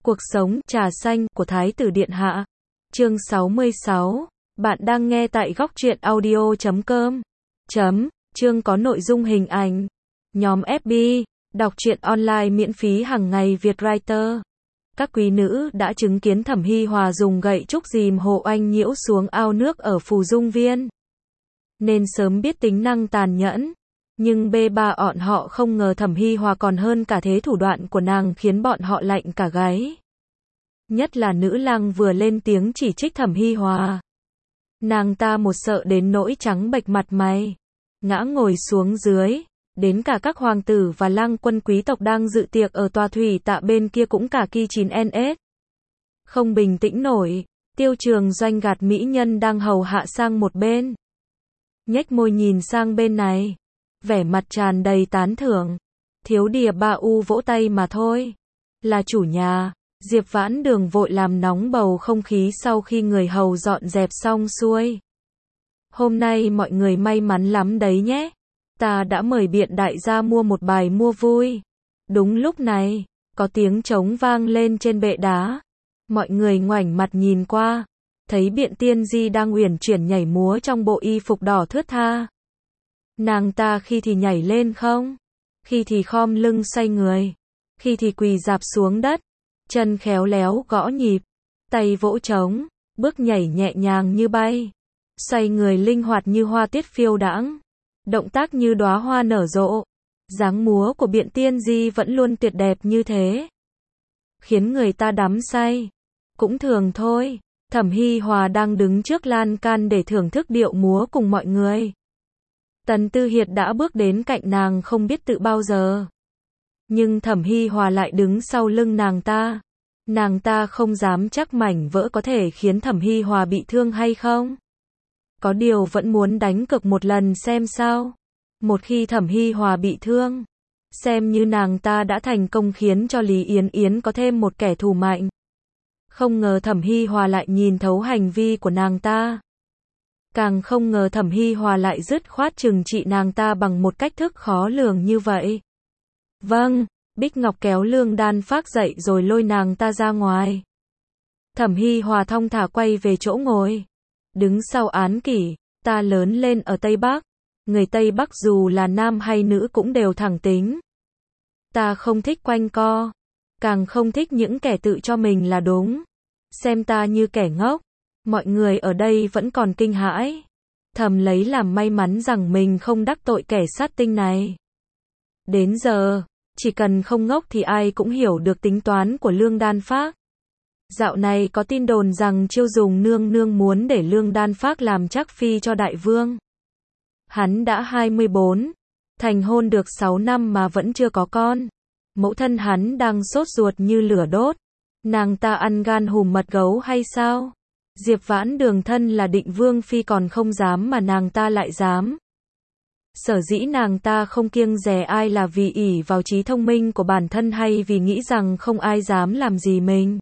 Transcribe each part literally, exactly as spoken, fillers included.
Cuộc sống, trà xanh, của Thái tử Điện Hạ. Chương sáu mươi sáu. Bạn đang nghe tại góc truyện audio chấm com. Chấm. Chương có nội dung hình ảnh. Nhóm ép bê. Đọc truyện online miễn phí hàng ngày Việt Writer. Các quý nữ đã chứng kiến Thẩm Hy Hòa dùng gậy trúc dìm Hồ Oanh Nhiễu xuống ao nước ở Phù Dung Viên. Nên sớm biết tính năng tàn nhẫn. Nhưng bê ba bọn họ không ngờ Thẩm Hy Hòa còn hơn cả thế, thủ đoạn của nàng khiến bọn họ lạnh cả gáy. Nhất là nữ lang vừa lên tiếng chỉ trích Thẩm Hy Hòa. Nàng ta một sợ đến nỗi trắng bệch mặt mày. Ngã ngồi xuống dưới. Đến cả các hoàng tử và lang quân quý tộc đang dự tiệc ở tòa thủy tạ bên kia cũng cả kỳ chín en ét. Không bình tĩnh nổi. Tiêu Trường Doanh gạt mỹ nhân đang hầu hạ sang một bên. Nhếch môi nhìn sang bên này. Vẻ mặt tràn đầy tán thưởng. Thiếu đìa ba u vỗ tay mà thôi. Là chủ nhà. Diệp Vãn Đường vội làm nóng bầu không khí sau khi người hầu dọn dẹp xong xuôi. Hôm nay mọi người may mắn lắm đấy nhé. Ta đã mời biện đại gia mua một bài mua vui. Đúng lúc này, có tiếng trống vang lên trên bệ đá. Mọi người ngoảnh mặt nhìn qua. Thấy biện tiên di đang uyển chuyển nhảy múa trong bộ y phục đỏ thướt tha. Nàng ta khi thì nhảy lên không, khi thì khom lưng xoay người, khi thì quỳ rạp xuống đất, chân khéo léo gõ nhịp, tay vỗ trống, bước nhảy nhẹ nhàng như bay, xoay người linh hoạt như hoa tiết phiêu đãng, động tác như đóa hoa nở rộ. Dáng múa của biện tiên di vẫn luôn tuyệt đẹp như thế, khiến người ta đắm say. Cũng thường thôi, Thẩm Hy Hòa đang đứng trước lan can để thưởng thức điệu múa cùng mọi người. Tần Tư Hiệt đã bước đến cạnh nàng không biết tự bao giờ. Nhưng Thẩm Hy Hòa lại đứng sau lưng nàng ta. Nàng ta không dám chắc mảnh vỡ có thể khiến Thẩm Hy Hòa bị thương hay không. Có điều vẫn muốn đánh cược một lần xem sao. Một khi Thẩm Hy Hòa bị thương, xem như nàng ta đã thành công khiến cho Lý Yến Yến có thêm một kẻ thù mạnh. Không ngờ Thẩm Hy Hòa lại nhìn thấu hành vi của nàng ta. Càng không ngờ Thẩm Hy Hòa lại dứt khoát trừng trị nàng ta bằng một cách thức khó lường như vậy. Vâng, Bích Ngọc kéo Lương Đan Phác dậy rồi lôi nàng ta ra ngoài. Thẩm Hy Hòa thong thả quay về chỗ ngồi. Đứng sau án kỷ, ta lớn lên ở Tây Bắc. Người Tây Bắc dù là nam hay nữ cũng đều thẳng tính. Ta không thích quanh co. Càng không thích những kẻ tự cho mình là đúng. Xem ta như kẻ ngốc. Mọi người ở đây vẫn còn kinh hãi. Thầm lấy làm may mắn rằng mình không đắc tội kẻ sát tinh này. Đến giờ, chỉ cần không ngốc thì ai cũng hiểu được tính toán của Lương Đan Phác. Dạo này có tin đồn rằng Chiêu Dùng nương nương muốn để Lương Đan Phác làm trác phi cho đại vương. Hắn đã hai mươi bốn, thành hôn được sáu năm mà vẫn chưa có con. Mẫu thân hắn đang sốt ruột như lửa đốt. Nàng ta ăn gan hùm mật gấu hay sao? Diệp Vãn Đường thân là định vương phi còn không dám mà nàng ta lại dám. Sở dĩ nàng ta không kiêng dè ai là vì ỷ vào trí thông minh của bản thân hay vì nghĩ rằng không ai dám làm gì mình?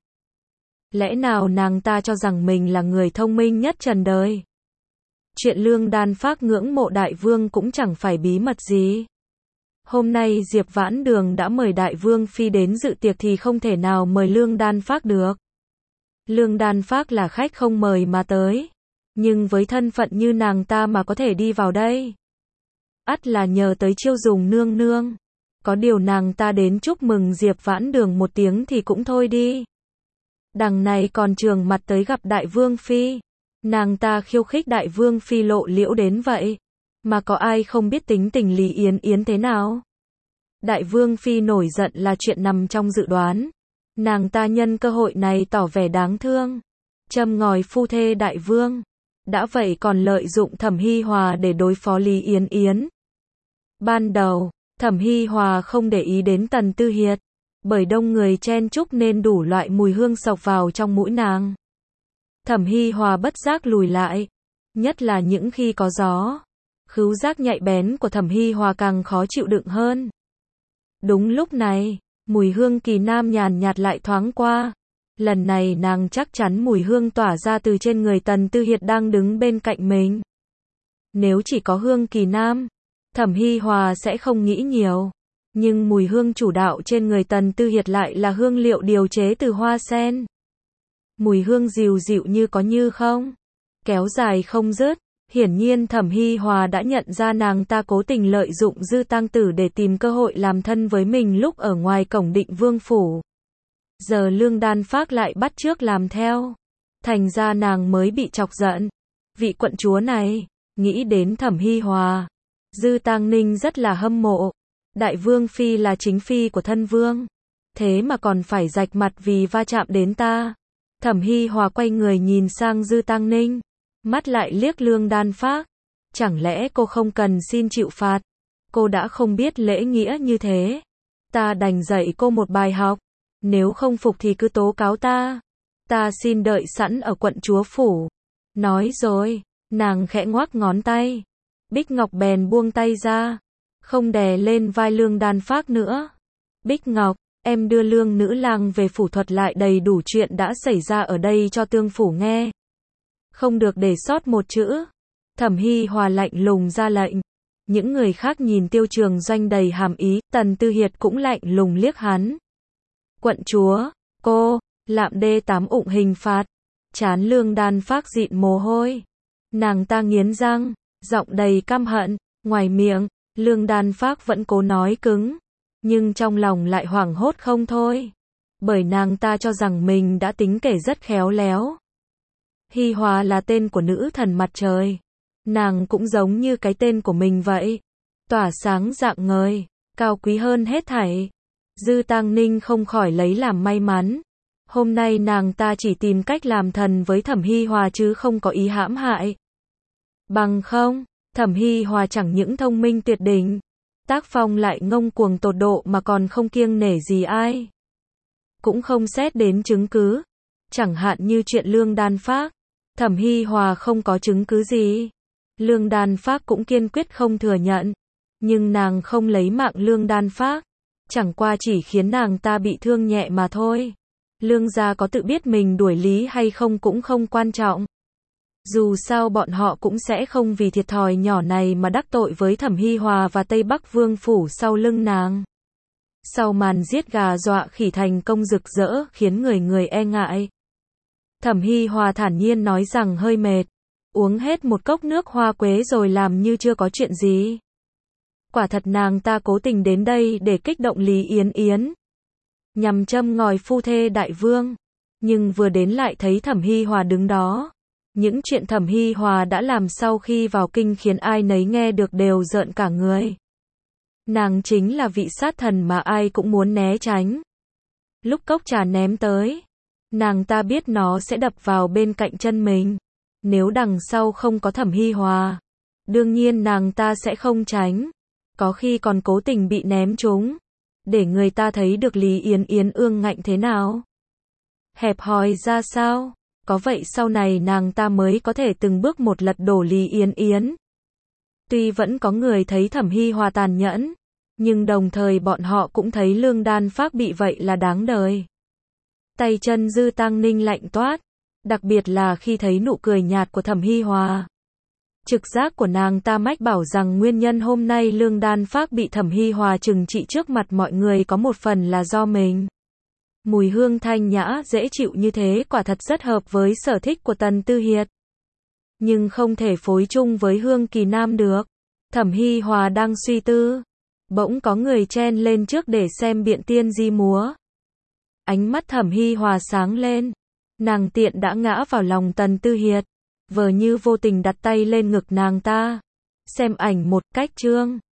Lẽ nào nàng ta cho rằng mình là người thông minh nhất trần đời? Chuyện Lương Đan Phác ngưỡng mộ đại vương cũng chẳng phải bí mật gì. Hôm nay Diệp Vãn Đường đã mời đại vương phi đến dự tiệc thì không thể nào mời Lương Đan Phác được. Lương Đan Phác là khách không mời mà tới. Nhưng với thân phận như nàng ta mà có thể đi vào đây, ắt là nhờ tới Chiêu Dùng nương nương. Có điều nàng ta đến chúc mừng Diệp Vãn Đường một tiếng thì cũng thôi đi. Đằng này còn trường mặt tới gặp đại vương phi. Nàng ta khiêu khích đại vương phi lộ liễu đến vậy. Mà có ai không biết tính tình Lý Yến Yến thế nào? Đại vương phi nổi giận là chuyện nằm trong dự đoán. Nàng ta nhân cơ hội này tỏ vẻ đáng thương. Châm ngòi phu thê đại vương. Đã vậy còn lợi dụng Thẩm Hy Hòa để đối phó Lý Yến Yến. Ban đầu, Thẩm Hy Hòa không để ý đến Tần Tư Hiệt. Bởi đông người chen chúc nên đủ loại mùi hương xộc vào trong mũi nàng. Thẩm Hy Hòa bất giác lùi lại. Nhất là những khi có gió. Khứu giác nhạy bén của Thẩm Hy Hòa càng khó chịu đựng hơn. Đúng lúc này, mùi hương kỳ nam nhàn nhạt lại thoáng qua. Lần này nàng chắc chắn mùi hương tỏa ra từ trên người Tần Tư Hiệt đang đứng bên cạnh mình. Nếu chỉ có hương kỳ nam, Thẩm Hy Hòa sẽ không nghĩ nhiều. Nhưng mùi hương chủ đạo trên người Tần Tư Hiệt lại là hương liệu điều chế từ hoa sen. Mùi hương dịu dịu như có như không, kéo dài không dứt. Hiển nhiên Thẩm Hi Hòa đã nhận ra nàng ta cố tình lợi dụng Dư Tăng Tử để tìm cơ hội làm thân với mình lúc ở ngoài cổng Định Vương phủ. Giờ Lương Đan Phác lại bắt chước làm theo. Thành ra nàng mới bị chọc giận. Vị quận chúa này, nghĩ đến Thẩm Hi Hòa, Dư Tăng Ninh rất là hâm mộ. Đại vương phi là chính phi của thân vương, thế mà còn phải rạch mặt vì va chạm đến ta. Thẩm Hi Hòa quay người nhìn sang Dư Tăng Ninh, mắt lại liếc Lương Đan Phác. Chẳng lẽ cô không cần xin chịu phạt? Cô đã không biết lễ nghĩa như thế. Ta đành dạy cô một bài học. Nếu không phục thì cứ tố cáo ta. Ta xin đợi sẵn ở quận chúa phủ. Nói rồi, nàng khẽ ngoắc ngón tay. Bích Ngọc bèn buông tay ra, không đè lên vai Lương Đan Phác nữa. Bích Ngọc, em đưa Lương nữ lang về phủ thuật lại đầy đủ chuyện đã xảy ra ở đây cho tương phủ nghe. Không được để sót một chữ. Thẩm Hi Hòa lạnh lùng ra lệnh. Những người khác nhìn Tiêu Trường Doanh đầy hàm ý, Tần Tư Hiệt cũng lạnh lùng liếc hắn. Quận chúa, cô, lạm đê tám ụng hình phạt. Trán Lương Đan Phác dịn mồ hôi. Nàng ta nghiến răng, giọng đầy căm hận, ngoài miệng, Lương Đan Phác vẫn cố nói cứng, nhưng trong lòng lại hoảng hốt không thôi. Bởi nàng ta cho rằng mình đã tính kể rất khéo léo. Hi Hòa là tên của nữ thần mặt trời. Nàng cũng giống như cái tên của mình vậy. Tỏa sáng rạng ngời, cao quý hơn hết thảy. Dư Tăng Ninh không khỏi lấy làm may mắn. Hôm nay nàng ta chỉ tìm cách làm thần với Thẩm Hi Hòa chứ không có ý hãm hại. Bằng không, Thẩm Hi Hòa chẳng những thông minh tuyệt đỉnh, tác phong lại ngông cuồng tột độ mà còn không kiêng nể gì ai. Cũng không xét đến chứng cứ. Chẳng hạn như chuyện Lương Đan Phác. Thẩm Hi Hòa không có chứng cứ gì. Lương Đan Phác cũng kiên quyết không thừa nhận. Nhưng nàng không lấy mạng Lương Đan Phác. Chẳng qua chỉ khiến nàng ta bị thương nhẹ mà thôi. Lương gia có tự biết mình đuổi lý hay không cũng không quan trọng. Dù sao bọn họ cũng sẽ không vì thiệt thòi nhỏ này mà đắc tội với Thẩm Hi Hòa và Tây Bắc Vương phủ sau lưng nàng. Sau màn giết gà dọa khỉ thành công rực rỡ khiến người người e ngại. Thẩm Hi Hòa thản nhiên nói rằng hơi mệt, uống hết một cốc nước hoa quế rồi làm như chưa có chuyện gì. Quả thật nàng ta cố tình đến đây để kích động Lý Yến Yến, nhằm châm ngòi phu thê đại vương, nhưng vừa đến lại thấy Thẩm Hi Hòa đứng đó. Những chuyện Thẩm Hi Hòa đã làm sau khi vào kinh khiến ai nấy nghe được đều rợn cả người. Nàng chính là vị sát thần mà ai cũng muốn né tránh. Lúc cốc trà ném tới, nàng ta biết nó sẽ đập vào bên cạnh chân mình. Nếu đằng sau không có Thẩm Hi Hòa, đương nhiên nàng ta sẽ không tránh. Có khi còn cố tình bị ném trúng, để người ta thấy được Lý Yến Yến ương ngạnh thế nào. Hẹp hòi ra sao? Có vậy sau này nàng ta mới có thể từng bước một lật đổ Lý Yến Yến. Tuy vẫn có người thấy Thẩm Hi Hòa tàn nhẫn, nhưng đồng thời bọn họ cũng thấy Lương Đan Phác bị vậy là đáng đời. Tay chân Dư Tăng Ninh lạnh toát, đặc biệt là khi thấy nụ cười nhạt của Thẩm Hi Hòa. Trực giác của nàng ta mách bảo rằng nguyên nhân hôm nay Lương Đan Phác bị Thẩm Hi Hòa trừng trị trước mặt mọi người có một phần là do mình. Mùi hương thanh nhã dễ chịu như thế quả thật rất hợp với sở thích của Tần Tư Hiệt. Nhưng không thể phối chung với hương kỳ nam được. Thẩm Hi Hòa đang suy tư, bỗng có người chen lên trước để xem biện tiên di múa. Ánh mắt Thẩm Hi Hòa sáng lên, nàng tiện đã ngã vào lòng Tần Tư Hiệt, vờ như vô tình đặt tay lên ngực nàng ta. Xem ảnh một cách chương.